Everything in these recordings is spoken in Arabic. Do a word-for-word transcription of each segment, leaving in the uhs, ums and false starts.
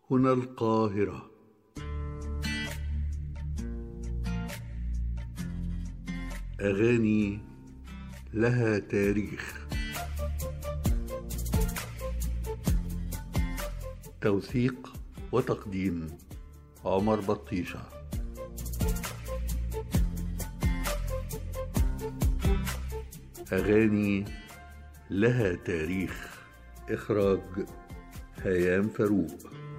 هنا القاهرة. أغاني لها تاريخ. توثيق وتقديم عمر بطيشة. أغاني لها تاريخ. إخراج هيام فاروق.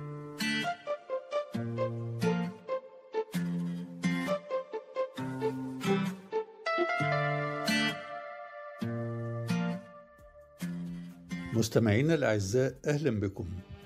مستمعينا الأعزاء، أهلا بكم.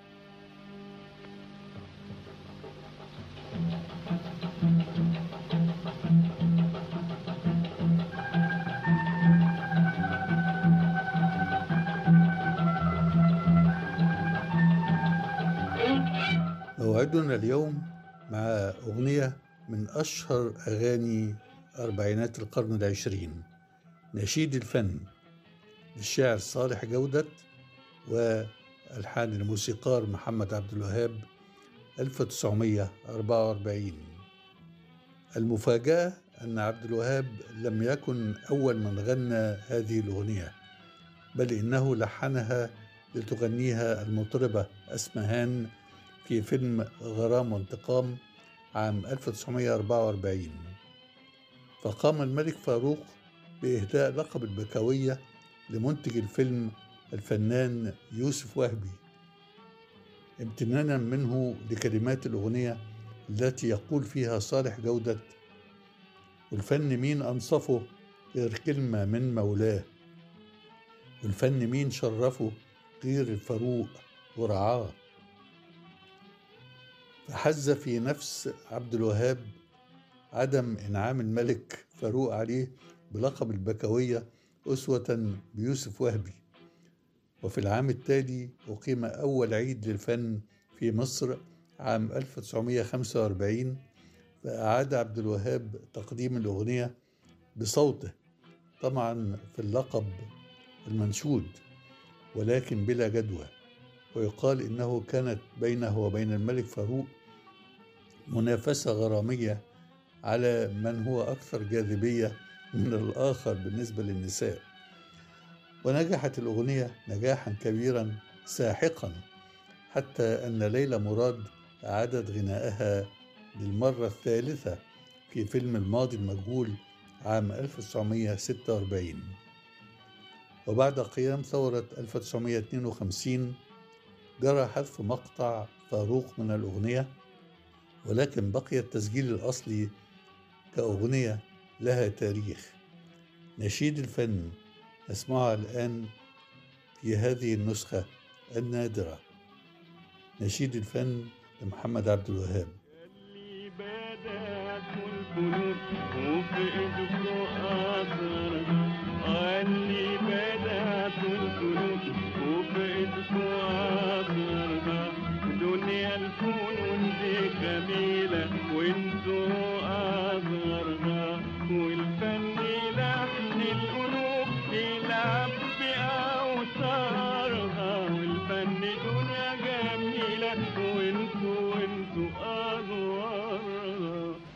موعدنا اليوم مع أغنية من أشهر أغاني أربعينات القرن العشرين، نشيد الفن للشاعر صالح جودة والحان الموسيقار محمد عبد الوهاب ألف وتسعمائة وأربعة وأربعين. المفاجأة أن عبد الوهاب لم يكن أول من غنى هذه الأغنية، بل إنه لحنها لتغنيها المطربة أسمهان في فيلم غرام وانتقام عام ألف وتسعمائة وأربعة وأربعين. فقام الملك فاروق بإهداء لقب البكوية لمنتج الفيلم الفنان يوسف وهبي، امتنانا منه لكلمات الأغنية التي يقول فيها صالح جودة: والفن مين أنصفه غير كلمة من مولاه، والفن مين شرفه غير الفاروق ورعاه. فحز في نفس عبد الوهاب عدم إنعام الملك فاروق عليه بلقب البكوية أسوة بيوسف وهبي. وفي العام التالي أقيم أول عيد للفن في مصر عام ألف وتسعمائة وخمسة وأربعين، فأعاد عبد الوهاب تقديم الأغنية بصوته، طبعا في اللقب المنشود، ولكن بلا جدوى. ويقال إنه كانت بينه وبين الملك فاروق منافسة غرامية على من هو أكثر جاذبية من الآخر بالنسبة للنساء. ونجحت الأغنية نجاحا كبيرا ساحقا، حتى أن ليلى مراد أعادت غنائها للمرة الثالثة في فيلم الماضي المجهول عام ألف وتسعمائة وستة وأربعين. وبعد قيام ثورة ألف وتسعمائة واثنين وخمسين جرى حذف مقطع فاروق من الأغنية، ولكن بقي التسجيل الأصلي كأغنية لها تاريخ. نشيد الفن نسمعها الآن في هذه النسخة النادرة. نشيد الفن لمحمد عبد الوهاب. دنيا الفنون دي جميلة وانتو أصغرها، والفن لحن القلوب يلعب بأوتارها، والفن دنيا جميلة وانتو وانتو أصغرها.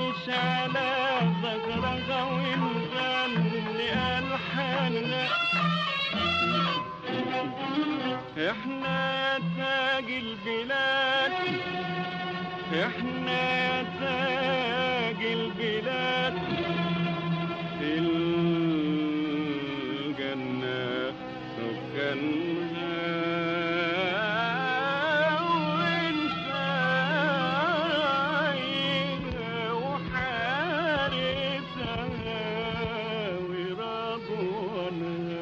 نعيش على ذكرها ونغني ألحاننا. احنا تاج البلاد، احنا تاج البلاد، في الجنة سكانها وانت رايها وحارسها ورضوانها.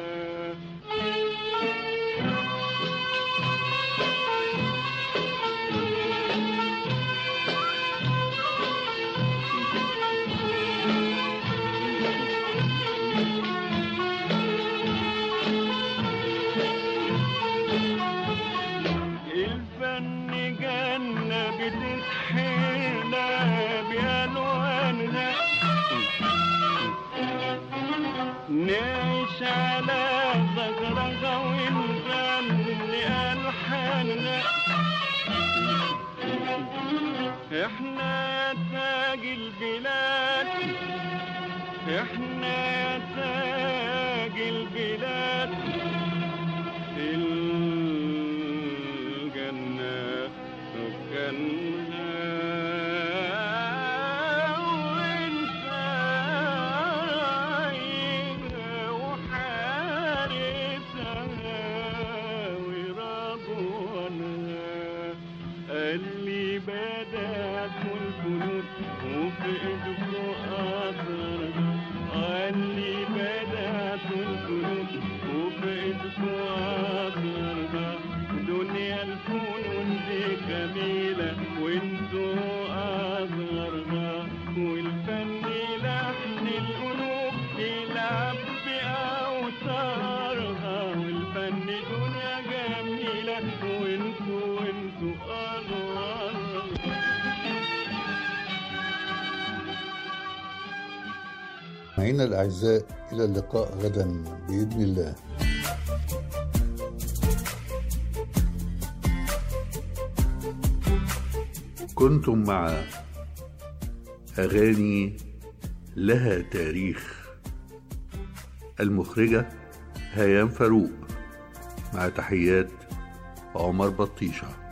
بتسحرنا بألوانها، نعيش على ذكرها ونغني ألحاننا. احنا تاج البلاد، احنا تاج البلاد، في الجنة سكانها وانت رايها وحارسها ورضوانها. اللي بدأت الفنون وفي ايدكوا أثرها، اللي بدأت الفنون وفي ايدكوا أثرها. دنيا الفنون دي جميلة وانتو أصغرها، والفن لحن القلوب يلعب بأوتارها، والفن دنيا جميلة وانتو وانتو أصغرها. معنا الأعزاء، إلى اللقاء غدا بإذن الله. كنتم مع أغاني لها تاريخ، المخرجة هيام فاروق، مع تحيات عمر بطيشة.